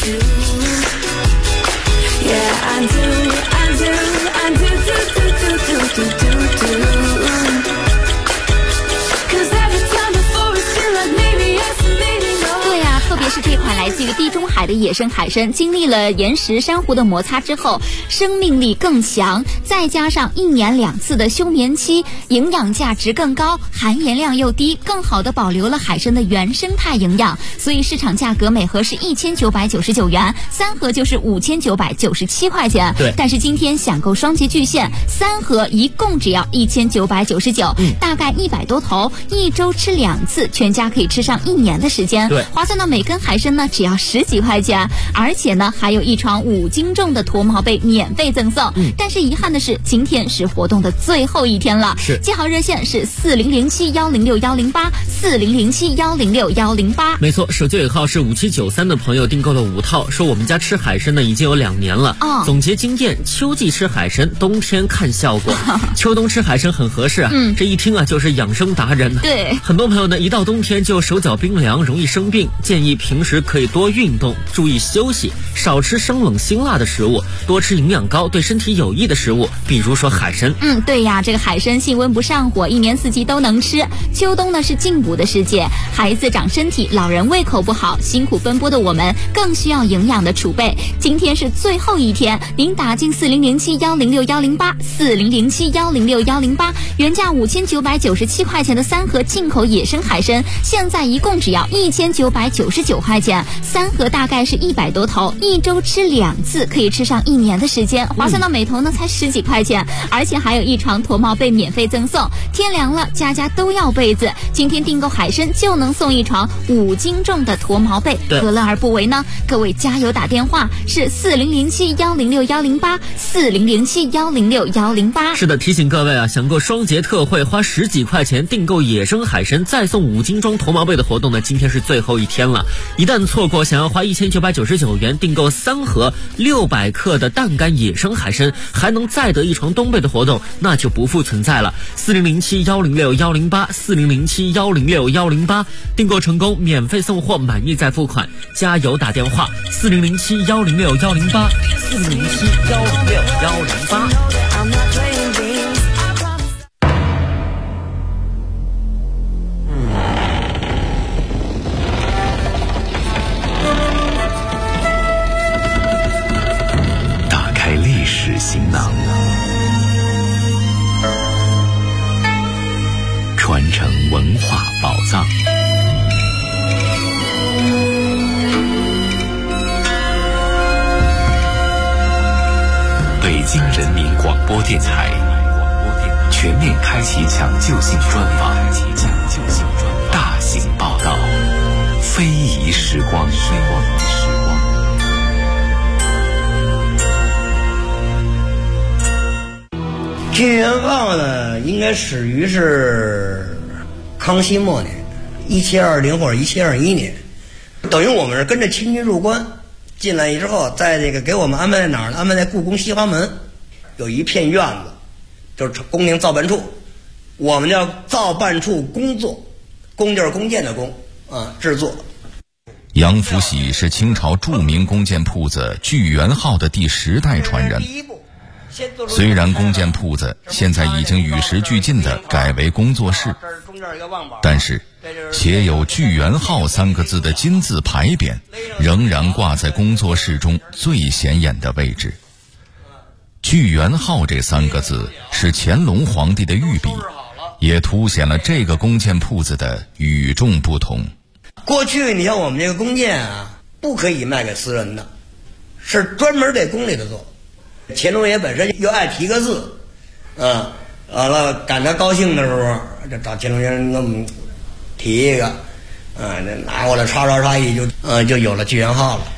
特别是这款来自于地中海的野生海参，经历了岩石珊瑚的摩擦之后，生命力更强，再加上1年2次的休眠期，营养价值更高，含盐量又低，更好的保留了海参的原生态营养，所以市场价格每盒是1999元，3盒就是5997块钱。 对， 但是今天享购双节巨献，3盒一共只要1999，大概100多头，1周吃2次，全家可以吃上1年的时间。 对， 划算到每根海参呢只要10几块钱，而且呢还有一床5斤重的驼毛被免费赠送。但是遗憾的是，今天是活动的最后一天了。记好热线是40071061084007106108。 没错，手机尾号是5793的朋友订购了5套，说我们家吃海参呢已经有2年了。总结经验，秋季吃海参，冬天看效果。秋冬吃海参很合适啊。这一听啊就是养生达人。 对， 很多朋友呢一到冬天就手脚冰凉，容易生病，建议平时可以多运动，注意休息，少吃生冷辛辣的食物，多吃营养高对身体有益的食物，比如说海参。 对呀，这个海参性温不上火，一年四季都能吃。秋冬呢是进补的时节，孩子长身体，老人胃口不好，辛苦奔波的我们更需要营养的储备。今天是最后一天，您打进40071061084007106108，原价5997块钱的3盒进口野生海参，现在一共只要1999块钱，3盒大概是100多头，1周吃2次，可以吃上1年的时间，划算到每头呢才10几块钱，而且还有一床驼毛被免费赠送。天凉了，家家都要被子，今天订购海参就能送一床5斤重的驼毛被，何乐而不为呢？各位加油打电话，是40071061084007106108。 是的，提醒各位啊，想购双节特惠，花10几块钱订购野生海参再送5斤装驼毛被的活动呢，今天是最后一天了。一旦错过，想要花1999元订购3盒600克的淡干野生海参，还能再得一床冬被的活动，那就不复存在了。40071061084007106108，订购成功免费送货，满意再付款，加油打电话40071061084007106108。 京人民广播电台全面开启抢救性专访，大型报道，非遗时光。 剧元号呢，应该始于是康熙末年，1720或者1721年，等于我们是跟着清军入关进来之后，在这个给我们安排在哪儿呢？安排在故宫西华门，有一片院子，就是宫廷造办处，我们叫造办处工作，工就是弓箭的弓啊，制作。 杨福喜是清朝著名弓箭铺子聚元号的第10代传人。虽然弓箭铺子现在已经与时俱进地改为工作室，但是写有聚元号3个字的金字牌匾仍然挂在工作室中最显眼的位置。聚元号这3个字是乾隆皇帝的御笔，也凸显了这个弓箭铺子的与众不同。 过去你像我们这个弓箭啊，不可以卖给私人的，是专门给宫里头做。乾隆爷本身又爱提个字，完了赶他高兴的时候，就找乾隆爷给我们提一个，拿过来刷一就有了聚元号了。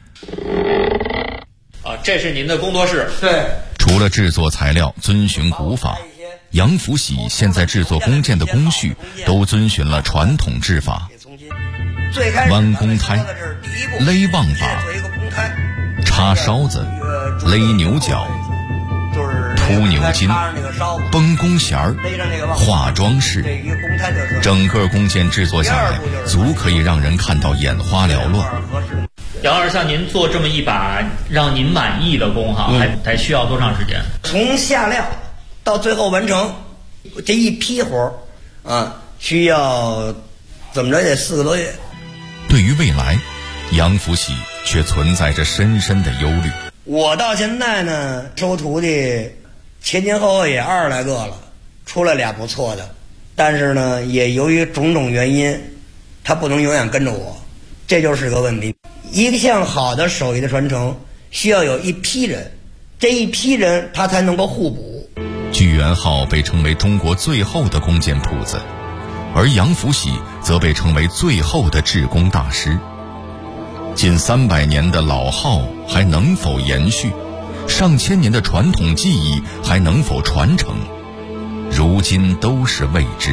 这是您的工作室。 对。 除了制作材料遵循古法，杨福喜现在制作弓箭的工序都遵循了传统制法，弯弓胎、勒望把、插梢子、勒牛角、凸牛筋、绷弓弦儿、画装饰，整个弓箭制作下来，足可以让人看到眼花缭乱。 杨老师，像您做这么一把让您满意的弓哈，还需要多长时间？ 从下料到最后完成这一批活需要怎么着也4个多月。 对于未来，杨福喜却存在着深深的忧虑。 我到现在呢，收徒弟前后也20来个了，出来俩不错的，但是呢，也由于种种原因，他不能永远跟着我，这就是个问题。一项好的手艺的传承，需要有一批人，这一批人他才能够互补。 聚元号被称为中国最后的弓箭铺子，而杨福喜则被称为最后的制弓大师。近300年的老号还能否延续？上千年的传统技艺还能否传承？如今都是未知。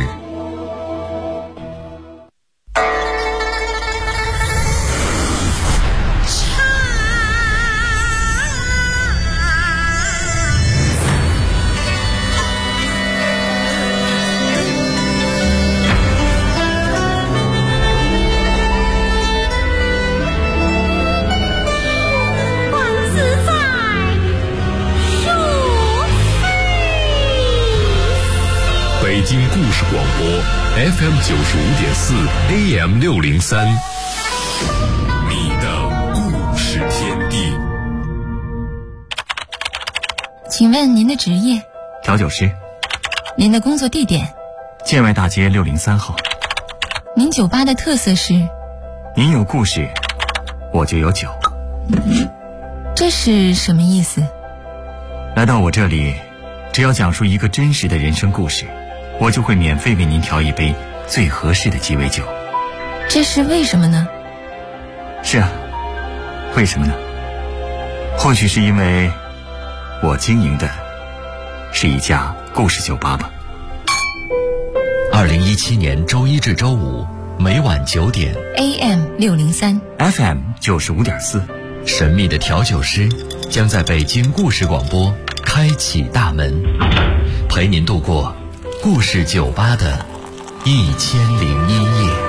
北京故事广播 FM 95.4 AM 603，你的故事天地。 请问您的职业？ 调酒师。 您的工作地点？ 建外大街603号。 您酒吧的特色是？ 您有故事，我就有酒。 这是什么意思？ 来到我这里，只要讲述一个真实的人生故事，我就会免费为您调一杯最合适的鸡尾酒。 这是为什么呢？ 是啊，为什么呢？或许是因为我经营的是一家故事酒吧吧。 2017年周一至周五每晚9点 AM 603 FM 95.4， 神秘的调酒师将在北京故事广播开启大门，陪您度过故事酒吧的1001夜。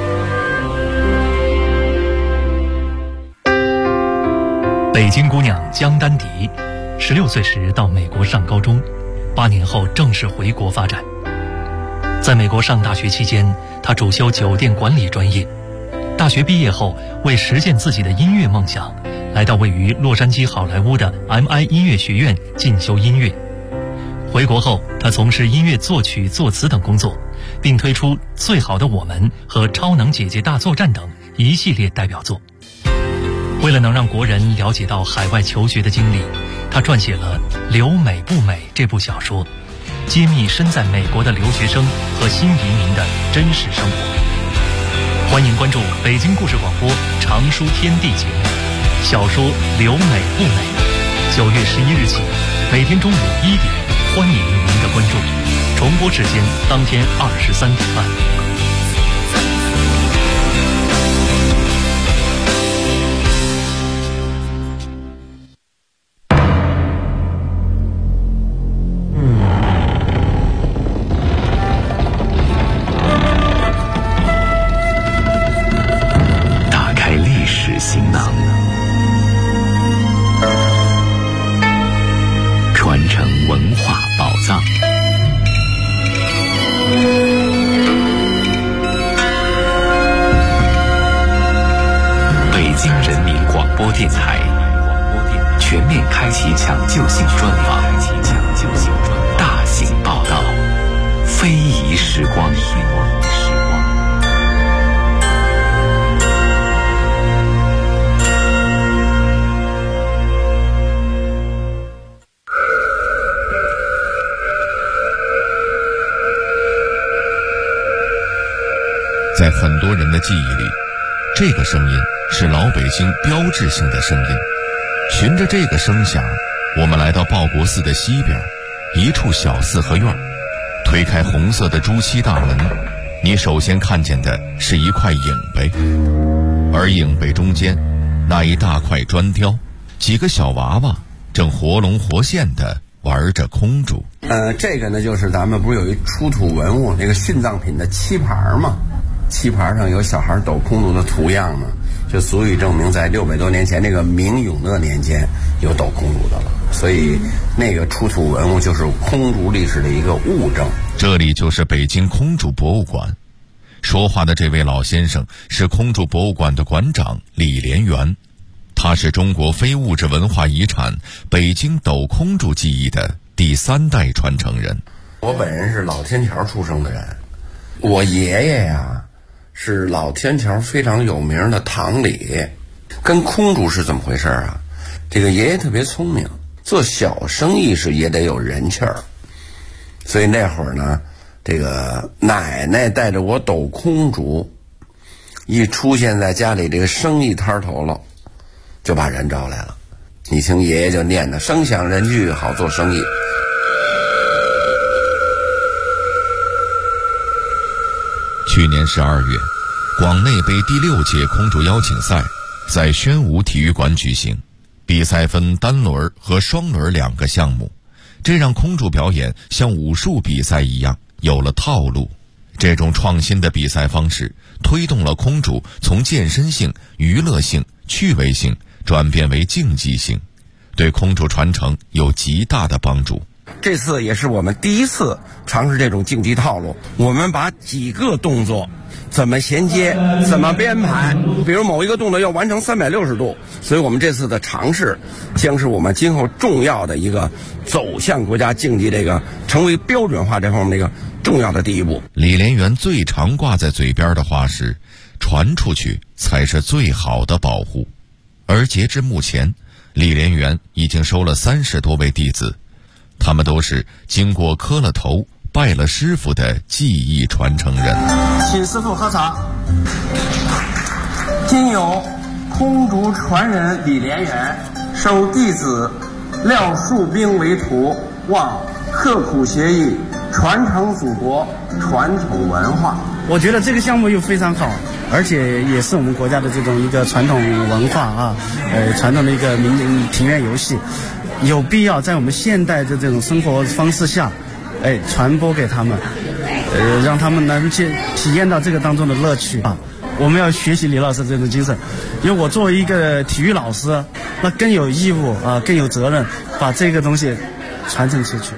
北京姑娘江丹迪，16岁时到美国上高中，8年后正式回国发展。在美国上大学期间，她主修酒店管理专业。大学毕业后，为实现自己的音乐梦想，来到位于洛杉矶好莱坞的 MI 音乐学院进修音乐。回国后，他从事音乐作曲、作词等工作，并推出《最好的我们》和《超能姐姐大作战》等一系列代表作。 为了能让国人了解到海外求学的经历，他撰写了《留美不美》这部小说，揭秘身在美国的留学生和新移民的真实生活。欢迎关注北京故事广播常书天地节目小说《留美不美》，9月11日起，每天中午1点，欢迎您的关注。重播时间当天23点半。 打开历史行囊，传承文化宝藏。北京人民广播电台全面开启抢救性专访，大型报道，非遗时光。 在很多人的记忆里，这个声音是老北京标志性的声音。循着这个声响，我们来到报国寺的西边一处小四合院，推开红色的朱漆大门，你首先看见的是一块影碑，而影碑中间那一大块砖雕，几个小娃娃正活龙活现地玩着空竹。 这个呢，就是咱们不是有一出土文物那个殉葬品的漆盘吗？漆盘上有小孩抖空竹的图样嘛，就足以证明在600多年前那个明永乐年间有抖空竹的了。所以那个出土文物就是空竹历史的一个物证。 这里就是北京空竹博物馆。说话的这位老先生是空竹博物馆的馆长李连元，他是中国非物质文化遗产北京抖空竹技艺的第3代传承人。 我本人是老天桥出生的人，我爷爷呀是老天桥非常有名的堂里。跟空竹是怎么回事啊？这个爷爷特别聪明，做小生意是也得有人气儿，所以那会儿呢，这个奶奶带着我抖空竹，一出现在家里这个生意摊头了，就把人招来了。你听爷爷就念的声响人聚，好做生意。 去年12月，广内杯第6届空竹邀请赛在宣武体育馆举行，比赛分单轮和双轮2个项目，这让空竹表演像武术比赛一样有了套路。这种创新的比赛方式推动了空竹从健身性、娱乐性、趣味性转变为竞技性，对空竹传承有极大的帮助。 这次也是我们第一次尝试这种竞技套路，我们把几个动作怎么衔接，怎么编排，比如某一个动作要完成360度，所以我们这次的尝试将是我们今后重要的一个走向国家竞技这个成为标准化这方面的一个重要的第一步。 李连元最常挂在嘴边的话是，传出去才是最好的保护。而截至目前，李连元已经收了30多位弟子，他们都是经过磕了头拜了师傅的技艺传承人。 请师傅喝茶。今有空竹传人李连元收弟子廖树兵为徒，望刻苦学艺，传承祖国，传统文化。 我觉得这个项目又非常好，而且也是我们国家的这种一个传统文化啊，传统的一个庭院游戏，有必要在我们现代的这种生活方式下，传播给他们，让他们能去体验到这个当中的乐趣啊。我们要学习李老师这种精神，因为我作为一个体育老师，那更有义务啊，更有责任把这个东西传承出去。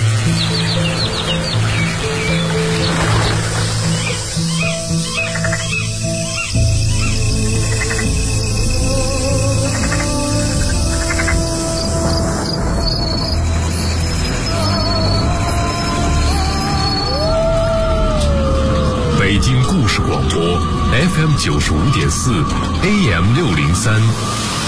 北京故事广播 FM 95.4 AM 603。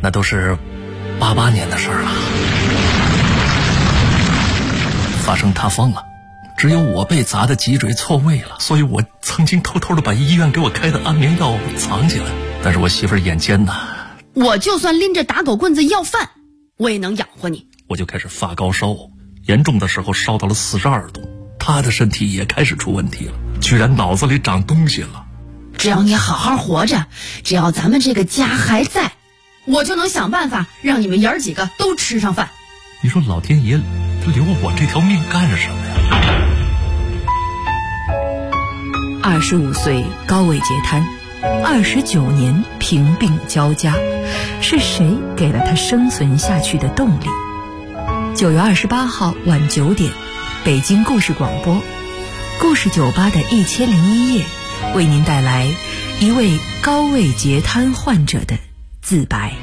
那都是88年的事儿了。发生塌方了，只有我被砸的脊椎错位了，所以我曾经偷偷的把医院给我开的安眠药藏起来。但是我媳妇儿眼尖呐， 我就算拎着打狗棍子要饭，我也能养活你。 我就开始发高烧，严重的时候烧到了42度。她的身体也开始出问题了，居然脑子里长东西了。 只要你好好活着，只要咱们这个家还在，我就能想办法让你们爷儿几个都吃上饭。 你说老天爷留我这条命干什么呀 ？25岁高位截瘫，29年贫病交加，是谁给了他生存下去的动力？9月28号晚9点，北京故事广播，故事酒吧的1001夜，为您带来一位高位截瘫患者的自白。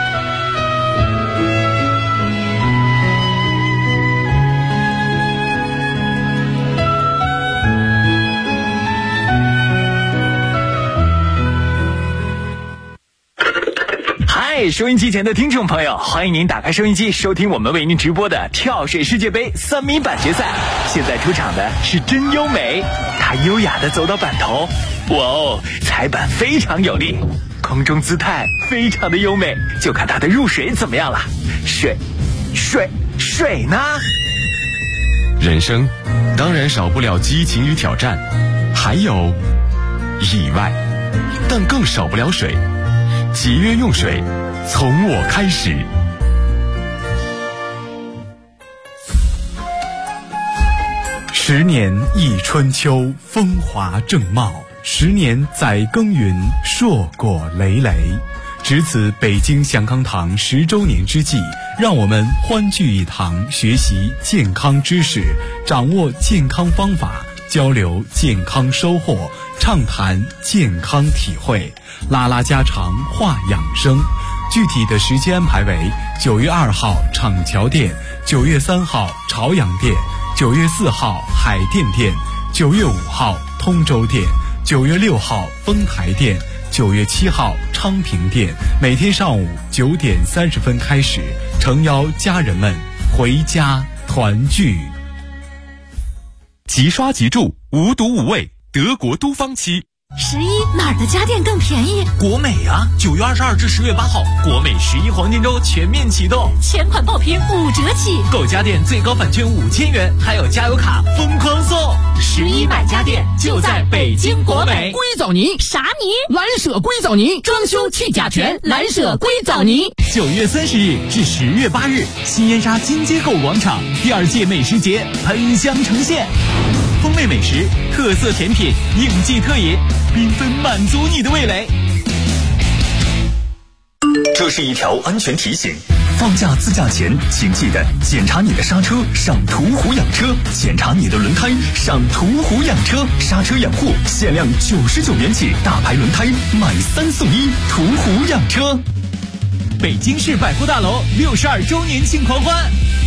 嗨，收音机前的听众朋友，欢迎您打开收音机，收听我们为您直播的跳水世界杯3米板决赛。现在出场的是真优美，她优雅地走到板头，哇哦，踩板非常有力，空中姿态非常的优美，就看她的入水怎么样了。水呢？ 人生当然少不了激情与挑战，还有意外，但更少不了水。节约用水，从我开始。 10年一春秋，风华正茂；10年载耕耘，硕果累累。值此北京祥康堂10周年之际，让我们欢聚一堂，学习健康知识，掌握健康方法，交流健康收获，畅谈健康体会，拉拉家常话养生。具体的时间安排为9月2号厂桥店，9月3号朝阳店，9月4号海淀店，9月5号通州店，9月6号丰台店，9月7号昌平店。每天上午9点30分开始，诚邀家人们回家团聚。 即刷即住，无毒无味，德国都芳漆。 11哪儿的家电更便宜？ 国美啊！9月22至10月8号，国美11黄金周全面启动， 全款爆品5折起， 购家电最高返券5000元，还有加油卡疯狂送。 11买家电就在北京国美。 硅藻泥啥泥？ 蓝舍硅藻泥，装修去甲醛，蓝舍硅藻泥。 9月30日至10月8日，新燕莎金街购物广场第2届美食节喷香呈现，风味美食、特色甜品、应季特饮，缤纷满足你的味蕾。 这是一条安全提醒，放假自驾前请记得检查你的刹车，上途虎养车；检查你的轮胎，上途虎养车。刹车养护限量99元起，大牌轮胎买3送1，途虎养车。 北京市百货大楼62周年庆狂欢。